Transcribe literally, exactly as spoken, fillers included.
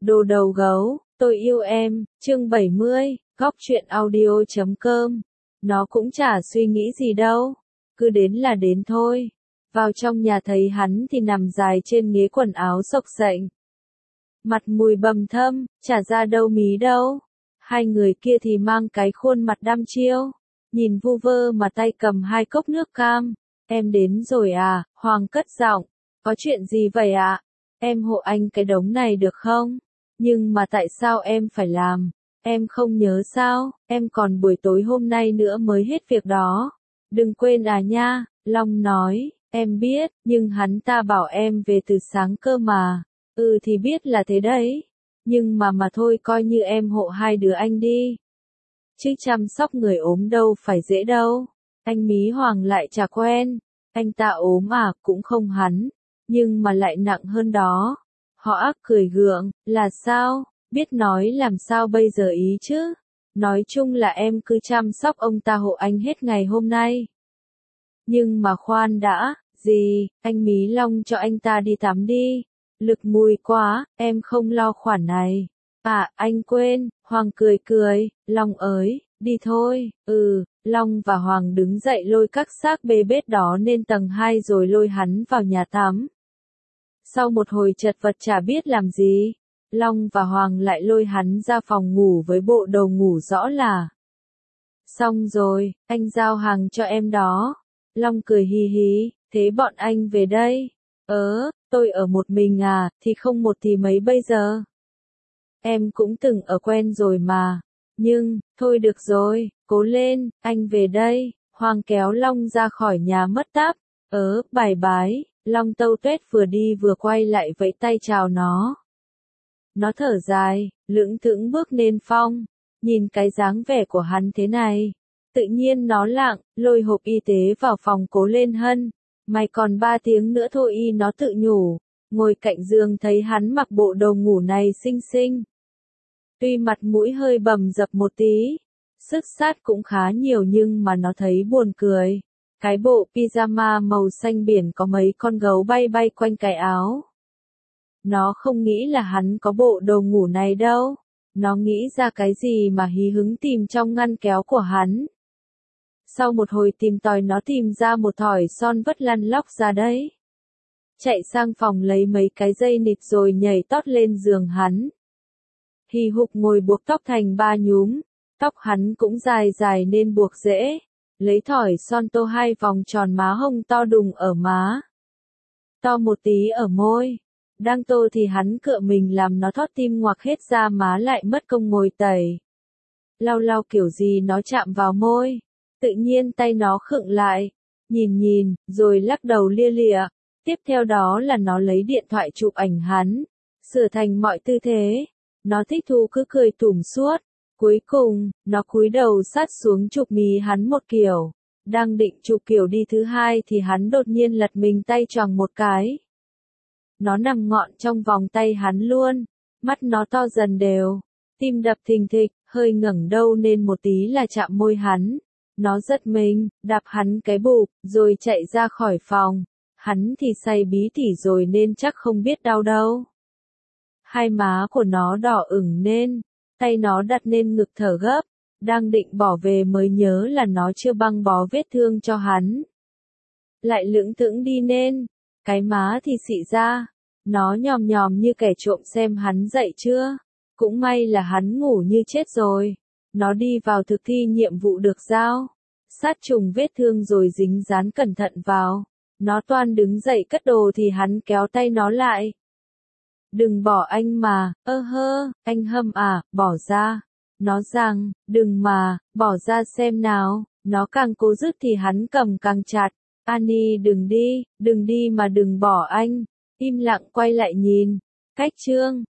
Đồ đầu gấu, tôi yêu em, chương bảy mươi, góc truyện audio chấm com. Nó cũng chả suy nghĩ gì đâu, cứ đến là đến thôi. Vào trong nhà thấy hắn thì nằm dài trên ghế quần áo xộc xệch. Mặt mùi bầm thâm, chả ra đâu mí đâu. Hai người kia thì mang cái khuôn mặt đăm chiêu, nhìn vu vơ mà tay cầm hai cốc nước cam. Em đến rồi à, Hoàng cất giọng, có chuyện gì vậy ạ? À? Em hộ anh cái đống này được không? Nhưng mà tại sao em phải làm? Em không nhớ sao, em còn buổi tối hôm nay nữa mới hết việc đó. Đừng quên à nha, Long nói, em biết, nhưng hắn ta bảo em về từ sáng cơ mà. Ừ thì biết là thế đấy, nhưng mà mà thôi coi như em hộ hai đứa anh đi. Chứ chăm sóc người ốm đâu phải dễ đâu. Anh Mí Hoàng lại chả quen, anh ta ốm à cũng không hắn, nhưng mà lại nặng hơn đó. Họ ác cười gượng, là sao, biết nói làm sao bây giờ ý chứ. Nói chung là em cứ chăm sóc ông ta hộ anh hết ngày hôm nay. Nhưng mà khoan đã, gì, anh Mí Long cho anh ta đi tắm đi. Lực mùi quá, em không lo khoản này. À, anh quên, Hoàng cười cười, Long ơi, đi thôi, ừ, Long và Hoàng đứng dậy lôi các xác bê bết đó lên tầng hai rồi lôi hắn vào nhà tắm. Sau một hồi chật vật chả biết làm gì, Long và Hoàng lại lôi hắn ra phòng ngủ với bộ đồ ngủ rõ là. Xong rồi, anh giao hàng cho em đó. Long cười hì hì, thế bọn anh về đây. Ớ, tôi ở một mình à, thì không một thì mấy bây giờ. Em cũng từng ở quen rồi mà. Nhưng, thôi được rồi, cố lên, anh về đây. Hoàng kéo Long ra khỏi nhà mất táp. Ớ, bài bái, Long tâu tuét vừa đi vừa quay lại vẫy tay chào nó. Nó thở dài, lững thững bước lên phong. Nhìn cái dáng vẻ của hắn thế này. Tự nhiên nó lặng, lôi hộp y tế vào phòng cố lên Hân. Mày còn ba tiếng nữa thôi y nó tự nhủ. Ngồi cạnh giường thấy hắn mặc bộ đồ ngủ này xinh xinh. Tuy mặt mũi hơi bầm dập một tí, sức sát cũng khá nhiều nhưng mà nó thấy buồn cười. Cái bộ pyjama màu xanh biển có mấy con gấu bay bay quanh cái áo. Nó không nghĩ là hắn có bộ đồ ngủ này đâu. Nó nghĩ ra cái gì mà hí hứng tìm trong ngăn kéo của hắn. Sau một hồi tìm tòi nó tìm ra một thỏi son vất lăn lóc ra đấy. Chạy sang phòng lấy mấy cái dây nịt rồi nhảy tót lên giường hắn. Hì hục ngồi buộc tóc thành ba nhúm, tóc hắn cũng dài dài nên buộc dễ. Lấy thỏi son tô hai vòng tròn má hông to đùng ở má. To một tí ở môi. Đang tô thì hắn cựa mình làm nó thót tim ngoặc hết ra má lại mất công ngồi tẩy. Lau lau kiểu gì nó chạm vào môi. Tự nhiên tay nó khựng lại. Nhìn nhìn, rồi lắc đầu lia lịa. Tiếp theo đó là nó lấy điện thoại chụp ảnh hắn. Sửa thành mọi tư thế. Nó thích thú cứ cười tủm suốt. Cuối cùng, nó cúi đầu sát xuống chụp mí hắn một kiểu. Đang định chụp kiểu đi thứ hai thì hắn đột nhiên lật mình tay choàng một cái. Nó nằm ngọn trong vòng tay hắn luôn. Mắt nó to dần đều. Tim đập thình thịch, hơi ngẩng đầu nên một tí là chạm môi hắn. Nó giật mình, đạp hắn cái bụp, rồi chạy ra khỏi phòng. Hắn thì say bí tỉ rồi nên chắc không biết đau đâu. Hai má của nó đỏ ửng nên, tay nó đặt lên ngực thở gấp, đang định bỏ về mới nhớ là nó chưa băng bó vết thương cho hắn. Lại lững thững đi nên, cái má thì xị ra, nó nhòm nhòm như kẻ trộm xem hắn dậy chưa. Cũng may là hắn ngủ như chết rồi. Nó đi vào thực thi nhiệm vụ được giao. Sát trùng vết thương rồi dính dán cẩn thận vào. Nó toan đứng dậy cất đồ thì hắn kéo tay nó lại. Đừng bỏ anh mà, ơ hơ, anh Hâm à, bỏ ra. Nó rằng, đừng mà, bỏ ra xem nào. Nó càng cố dứt thì hắn cầm càng chặt. Annie đừng đi, đừng đi mà đừng bỏ anh. Im lặng quay lại nhìn. Cách chương.